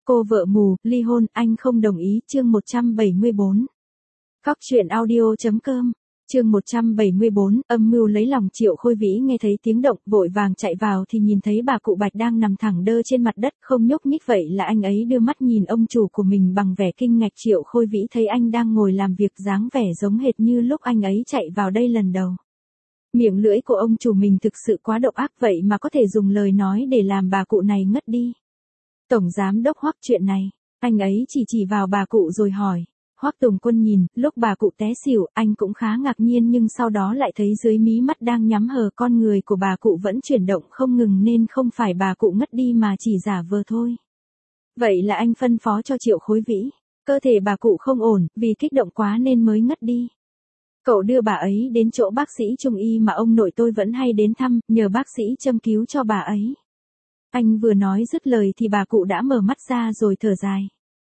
Cô vợ mù, ly hôn, anh không đồng ý, chương 174. Cóc truyện audio.com, chương 174, âm mưu lấy lòng Triệu Khôi Vĩ nghe thấy tiếng động, vội vàng chạy vào thì nhìn thấy bà cụ Bạch đang nằm thẳng đơ trên mặt đất, không nhúc nhích. Vậy là anh ấy đưa mắt nhìn ông chủ của mình bằng vẻ kinh ngạc. Triệu Khôi Vĩ thấy anh đang ngồi làm việc dáng vẻ giống hệt như lúc anh ấy chạy vào đây lần đầu. Miệng lưỡi của ông chủ mình thực sự quá độc ác, vậy mà có thể dùng lời nói để làm bà cụ này ngất đi. Tổng giám đốc Hoắc, chuyện này, anh ấy chỉ vào bà cụ rồi hỏi. Hoắc Tùng Quân nhìn, lúc bà cụ té xỉu, anh cũng khá ngạc nhiên nhưng sau đó lại thấy dưới mí mắt đang nhắm hờ con người của bà cụ vẫn chuyển động không ngừng nên không phải bà cụ ngất đi mà chỉ giả vờ thôi. Vậy là anh phân phó cho Triệu Khôi Vĩ, cơ thể bà cụ không ổn, vì kích động quá nên mới ngất đi. Cậu đưa bà ấy đến chỗ bác sĩ trung y mà ông nội tôi vẫn hay đến thăm, nhờ bác sĩ châm cứu cho bà ấy. Anh vừa nói dứt lời thì bà cụ đã mở mắt ra rồi thở dài.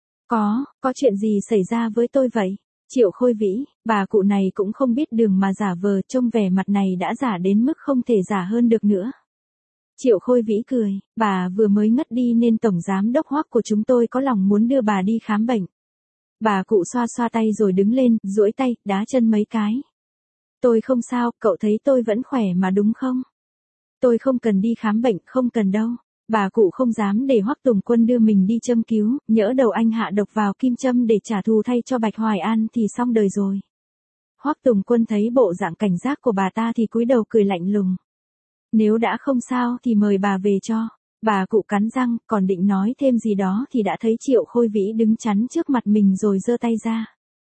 Có chuyện gì xảy ra với tôi vậy? Triệu Khôi Vĩ, bà cụ này cũng không biết đường mà giả vờ, trông vẻ mặt này đã giả đến mức không thể giả hơn được nữa. Triệu Khôi Vĩ cười, bà vừa mới ngất đi nên tổng giám đốc Hoắc của chúng tôi có lòng muốn đưa bà đi khám bệnh. Bà cụ xoa xoa tay rồi đứng lên, duỗi tay, đá chân mấy cái. Tôi không sao, cậu thấy tôi vẫn khỏe mà đúng không? Tôi không cần đi khám bệnh, không cần đâu. Bà cụ không dám để Hoắc Tùng Quân đưa mình đi châm cứu, nhỡ đầu anh hạ độc vào kim châm để trả thù thay cho Bạch Hoài An thì xong đời rồi. Hoắc Tùng Quân thấy bộ dạng cảnh giác của bà ta thì cúi đầu cười lạnh lùng. Nếu đã không sao thì mời bà về cho. Bà cụ cắn răng, còn định nói thêm gì đó thì đã thấy Triệu Khôi Vĩ đứng chắn trước mặt mình rồi giơ tay ra.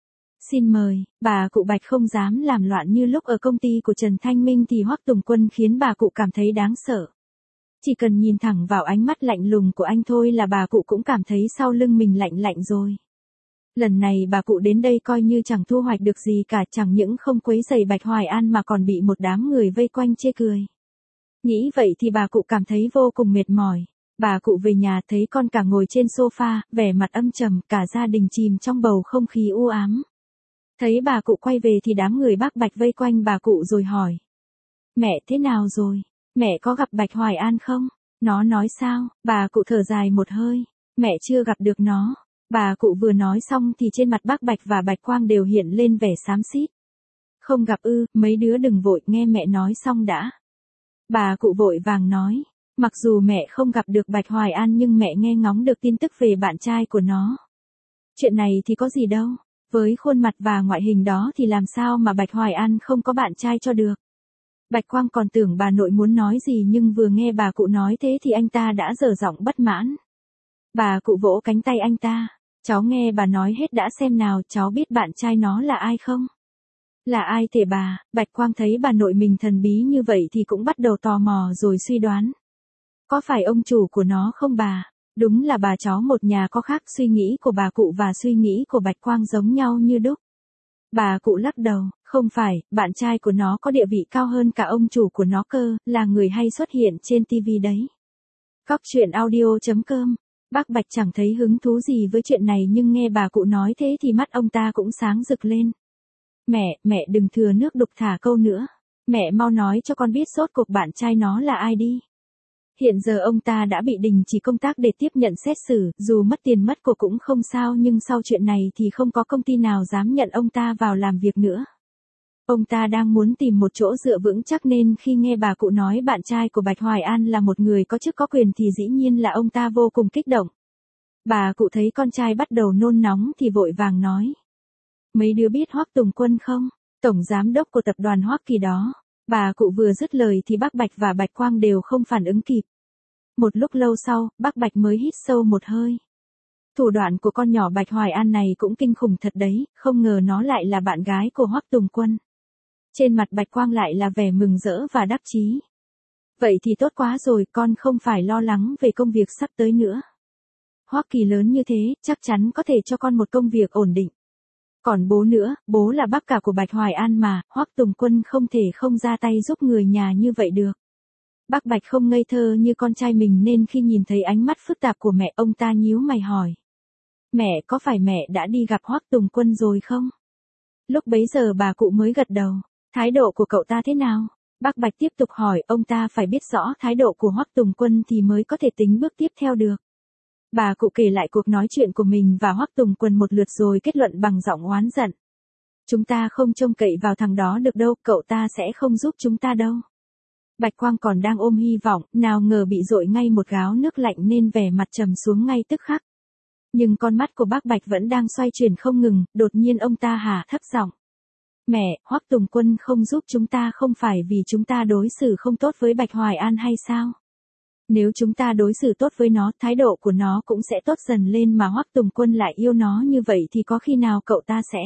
Xin mời. Bà cụ Bạch không dám làm loạn như lúc ở công ty của Trần Thanh Minh thì Hoắc Tùng Quân khiến bà cụ cảm thấy đáng sợ. Chỉ cần nhìn thẳng vào ánh mắt lạnh lùng của anh thôi là bà cụ cũng cảm thấy sau lưng mình lạnh lạnh rồi. Lần này bà cụ đến đây coi như chẳng thu hoạch được gì cả, chẳng những không quấy rầy Bạch Hoài An mà còn bị một đám người vây quanh chê cười. Nghĩ vậy thì bà cụ cảm thấy vô cùng mệt mỏi. Bà cụ về nhà thấy con cả ngồi trên sofa, vẻ mặt âm trầm, cả gia đình chìm trong bầu không khí u ám. Thấy bà cụ quay về thì đám người bác Bạch vây quanh bà cụ rồi hỏi. Mẹ thế nào rồi? Mẹ có gặp Bạch Hoài An không? Nó nói sao? Bà cụ thở dài một hơi. Mẹ chưa gặp được nó. Bà cụ vừa nói xong thì trên mặt bác Bạch và Bạch Quang đều hiện lên vẻ xám xít. Không gặp ư, mấy đứa đừng vội, nghe mẹ nói xong đã. Bà cụ vội vàng nói. Mặc dù mẹ không gặp được Bạch Hoài An nhưng mẹ nghe ngóng được tin tức về bạn trai của nó. Chuyện này thì có gì đâu. Với khuôn mặt và ngoại hình đó thì làm sao mà Bạch Hoài An không có bạn trai cho được. Bạch Quang còn tưởng bà nội muốn nói gì nhưng vừa nghe bà cụ nói thế thì anh ta đã dở giọng bất mãn. Bà cụ vỗ cánh tay anh ta. Cháu nghe bà nói hết đã xem nào, cháu biết bạn trai nó là ai không? Là ai thế bà? Bạch Quang thấy bà nội mình thần bí như vậy thì cũng bắt đầu tò mò rồi suy đoán. Có phải ông chủ của nó không bà? Đúng là bà cháu một nhà có khác, suy nghĩ của bà cụ và suy nghĩ của Bạch Quang giống nhau như đúc. Bà cụ lắc đầu, không phải, bạn trai của nó có địa vị cao hơn cả ông chủ của nó cơ, là người hay xuất hiện trên TV đấy. Cóc truyện audio.com, bác Bạch chẳng thấy hứng thú gì với chuyện này nhưng nghe bà cụ nói thế thì mắt ông ta cũng sáng rực lên. Mẹ đừng thừa nước đục thả câu nữa. Mẹ mau nói cho con biết rốt cuộc bạn trai nó là ai đi. Hiện giờ ông ta đã bị đình chỉ công tác để tiếp nhận xét xử, dù mất tiền mất của cũng không sao nhưng sau chuyện này thì không có công ty nào dám nhận ông ta vào làm việc nữa. Ông ta đang muốn tìm một chỗ dựa vững chắc nên khi nghe bà cụ nói bạn trai của Bạch Hoài An là một người có chức có quyền thì dĩ nhiên là ông ta vô cùng kích động. Bà cụ thấy con trai bắt đầu nôn nóng thì vội vàng nói. Mấy đứa biết Hoắc Tùng Quân không? Tổng giám đốc của tập đoàn Hoắc Kỳ đó. Bà cụ vừa dứt lời thì bác Bạch và Bạch Quang đều không phản ứng kịp. Một lúc lâu sau, bác Bạch mới hít sâu một hơi. Thủ đoạn của con nhỏ Bạch Hoài An này cũng kinh khủng thật đấy, không ngờ nó lại là bạn gái của Hoắc Tùng Quân. Trên mặt Bạch Quang lại là vẻ mừng rỡ và đắc chí. Vậy thì tốt quá rồi, con không phải lo lắng về công việc sắp tới nữa. Hoắc Kỳ lớn như thế, chắc chắn có thể cho con một công việc ổn định. Còn bố nữa, bố là bác cả của Bạch Hoài An mà, Hoắc Tùng Quân không thể không ra tay giúp người nhà như vậy được. Bác Bạch không ngây thơ như con trai mình nên khi nhìn thấy ánh mắt phức tạp của mẹ ông ta nhíu mày hỏi. Mẹ, có phải mẹ đã đi gặp Hoắc Tùng Quân rồi không? Lúc bấy giờ bà cụ mới gật đầu. Thái độ của cậu ta thế nào? Bác Bạch tiếp tục hỏi, ông ta phải biết rõ thái độ của Hoắc Tùng Quân thì mới có thể tính bước tiếp theo được. Bà cụ kể lại cuộc nói chuyện của mình và Hoắc Tùng Quân một lượt rồi kết luận bằng giọng oán giận. Chúng ta không trông cậy vào thằng đó được đâu, cậu ta sẽ không giúp chúng ta đâu. Bạch Quang còn đang ôm hy vọng, nào ngờ bị dội ngay một gáo nước lạnh nên vẻ mặt trầm xuống ngay tức khắc. Nhưng con mắt của bác Bạch vẫn đang xoay chuyển không ngừng, đột nhiên ông ta hạ thấp giọng. Mẹ, Hoắc Tùng Quân không giúp chúng ta không phải vì chúng ta đối xử không tốt với Bạch Hoài An hay sao? Nếu chúng ta đối xử tốt với nó, thái độ của nó cũng sẽ tốt dần lên mà Hoắc Tùng Quân lại yêu nó như vậy thì có khi nào cậu ta sẽ...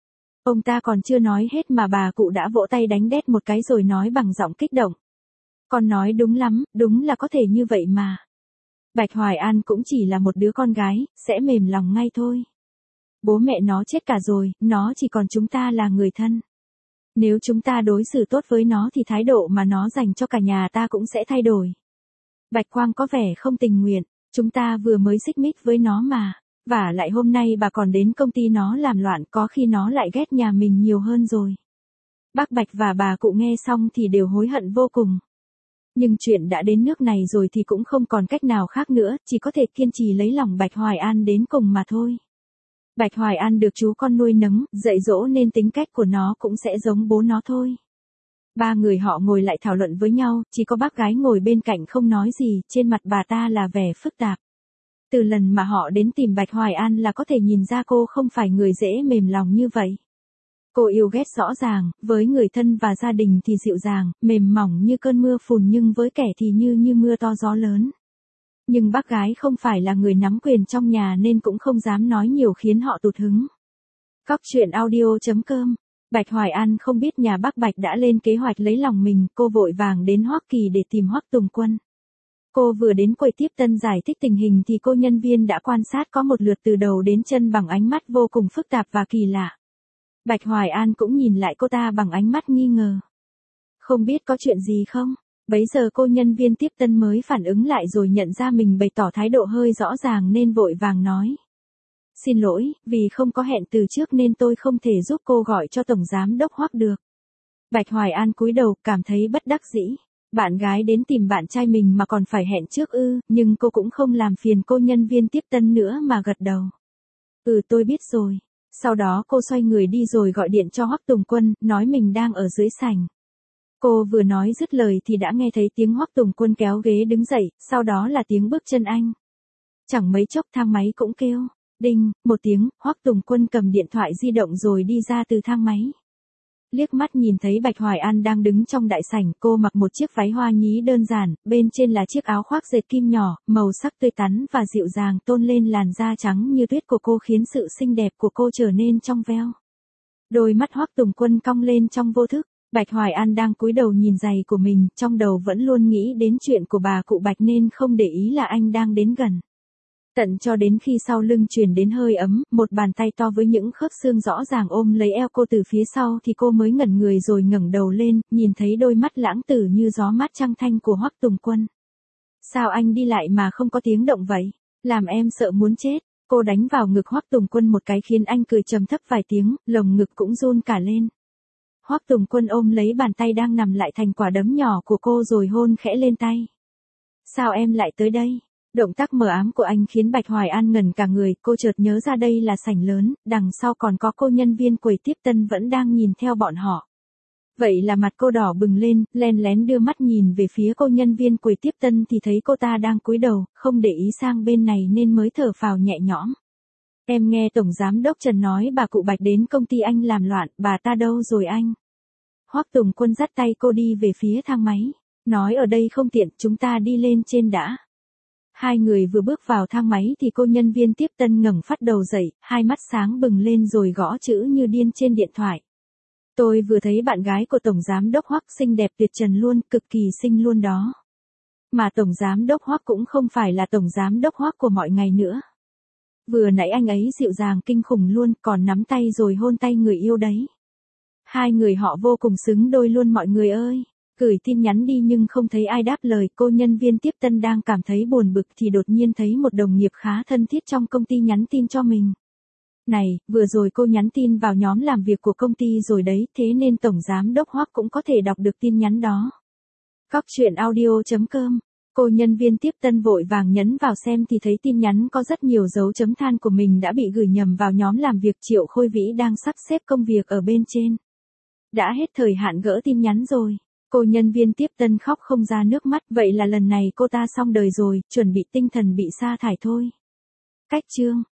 Ông ta còn chưa nói hết mà bà cụ đã vỗ tay đánh đét một cái rồi nói bằng giọng kích động. Con nói đúng lắm, đúng là có thể như vậy mà. Bạch Hoài An cũng chỉ là một đứa con gái, sẽ mềm lòng ngay thôi. Bố mẹ nó chết cả rồi, nó chỉ còn chúng ta là người thân. Nếu chúng ta đối xử tốt với nó thì thái độ mà nó dành cho cả nhà ta cũng sẽ thay đổi. Bạch Quang có vẻ không tình nguyện, chúng ta vừa mới xích mích với nó mà. Và lại hôm nay bà còn đến công ty nó làm loạn, có khi nó lại ghét nhà mình nhiều hơn rồi. Bác Bạch và bà cụ nghe xong thì đều hối hận vô cùng. Nhưng chuyện đã đến nước này rồi thì cũng không còn cách nào khác nữa, chỉ có thể kiên trì lấy lòng Bạch Hoài An đến cùng mà thôi. Bạch Hoài An được chú con nuôi nấng, dạy dỗ nên tính cách của nó cũng sẽ giống bố nó thôi. Ba người họ ngồi lại thảo luận với nhau, chỉ có bác gái ngồi bên cạnh không nói gì, trên mặt bà ta là vẻ phức tạp. Từ lần mà họ đến tìm Bạch Hoài An là có thể nhìn ra cô không phải người dễ mềm lòng như vậy. Cô yêu ghét rõ ràng, với người thân và gia đình thì dịu dàng, mềm mỏng như cơn mưa phùn nhưng với kẻ thì như mưa to gió lớn. Nhưng bác gái không phải là người nắm quyền trong nhà nên cũng không dám nói nhiều khiến họ tụt hứng. Cóc truyện audio.com. Bạch Hoài An không biết nhà bác Bạch đã lên kế hoạch lấy lòng mình, cô vội vàng đến Hoắc Kỳ để tìm Hoắc Tùng Quân. Cô vừa đến quầy tiếp tân giải thích tình hình thì cô nhân viên đã quan sát có một lượt từ đầu đến chân bằng ánh mắt vô cùng phức tạp và kỳ lạ. Bạch Hoài An cũng nhìn lại cô ta bằng ánh mắt nghi ngờ. Không biết có chuyện gì không? Bấy giờ cô nhân viên tiếp tân mới phản ứng lại rồi nhận ra mình bày tỏ thái độ hơi rõ ràng nên vội vàng nói. Xin lỗi, vì không có hẹn từ trước nên tôi không thể giúp cô gọi cho Tổng Giám Đốc Hoắc được. Bạch Hoài An cúi đầu cảm thấy bất đắc dĩ. Bạn gái đến tìm bạn trai mình mà còn phải hẹn trước ư, nhưng cô cũng không làm phiền cô nhân viên tiếp tân nữa mà gật đầu. Tôi biết rồi. Sau đó cô xoay người đi rồi gọi điện cho Hoắc Tùng Quân, nói mình đang ở dưới sảnh. Cô vừa nói dứt lời thì đã nghe thấy tiếng Hoắc Tùng Quân kéo ghế đứng dậy, sau đó là tiếng bước chân anh. Chẳng mấy chốc thang máy cũng kêu. Đinh, một tiếng, Hoắc Tùng Quân cầm điện thoại di động rồi đi ra từ thang máy. Liếc mắt nhìn thấy Bạch Hoài An đang đứng trong đại sảnh, cô mặc một chiếc váy hoa nhí đơn giản, bên trên là chiếc áo khoác dệt kim nhỏ, màu sắc tươi tắn và dịu dàng tôn lên làn da trắng như tuyết của cô khiến sự xinh đẹp của cô trở nên trong veo. Đôi mắt Hoắc Tùng Quân cong lên trong vô thức, Bạch Hoài An đang cúi đầu nhìn giày của mình, trong đầu vẫn luôn nghĩ đến chuyện của bà cụ Bạch nên không để ý là anh đang đến gần. Tận cho đến khi sau lưng truyền đến hơi ấm, một bàn tay to với những khớp xương rõ ràng ôm lấy eo cô từ phía sau thì cô mới ngẩn người rồi ngẩng đầu lên, nhìn thấy đôi mắt lãng tử như gió mát trăng thanh của Hoắc Tùng Quân. Sao anh đi lại mà không có tiếng động vậy? Làm em sợ muốn chết. Cô đánh vào ngực Hoắc Tùng Quân một cái khiến anh cười trầm thấp vài tiếng, lồng ngực cũng run cả lên. Hoắc Tùng Quân ôm lấy bàn tay đang nằm lại thành quả đấm nhỏ của cô rồi hôn khẽ lên tay. Sao em lại tới đây? Động tác mờ ám của anh khiến Bạch Hoài An ngẩn cả người, cô chợt nhớ ra đây là sảnh lớn, đằng sau còn có cô nhân viên quầy tiếp tân vẫn đang nhìn theo bọn họ. Vậy là mặt cô đỏ bừng lên, len lén đưa mắt nhìn về phía cô nhân viên quầy tiếp tân thì thấy cô ta đang cúi đầu, không để ý sang bên này nên mới thở phào nhẹ nhõm. Em nghe Tổng Giám Đốc Trần nói bà cụ Bạch đến công ty anh làm loạn, bà ta đâu rồi anh? Hoắc Tùng Quân dắt tay cô đi về phía thang máy, nói ở đây không tiện, chúng ta đi lên trên đã. Hai người vừa bước vào thang máy thì cô nhân viên tiếp tân ngẩng phát đầu dậy, hai mắt sáng bừng lên rồi gõ chữ như điên trên điện thoại. Tôi vừa thấy bạn gái của Tổng Giám Đốc Hoắc xinh đẹp tuyệt trần luôn, cực kỳ xinh luôn đó. Mà Tổng Giám Đốc Hoắc cũng không phải là Tổng Giám Đốc Hoắc của mọi ngày nữa. Vừa nãy anh ấy dịu dàng kinh khủng luôn, còn nắm tay rồi hôn tay người yêu đấy. Hai người họ vô cùng xứng đôi luôn mọi người ơi. Gửi tin nhắn đi nhưng không thấy ai đáp lời, cô nhân viên tiếp tân đang cảm thấy buồn bực thì đột nhiên thấy một đồng nghiệp khá thân thiết trong công ty nhắn tin cho mình. Này, vừa rồi cô nhắn tin vào nhóm làm việc của công ty rồi đấy, thế nên Tổng Giám Đốc Hoắc cũng có thể đọc được tin nhắn đó. Cóc truyện audio.com Cô nhân viên tiếp tân vội vàng nhấn vào xem thì thấy tin nhắn có rất nhiều dấu chấm than của mình đã bị gửi nhầm vào nhóm làm việc Triệu Khôi Vĩ đang sắp xếp công việc ở bên trên. Đã hết thời hạn gỡ tin nhắn rồi. Cô nhân viên tiếp tân khóc không ra nước mắt, vậy là lần này cô ta xong đời rồi, chuẩn bị tinh thần bị sa thải thôi. Cách chương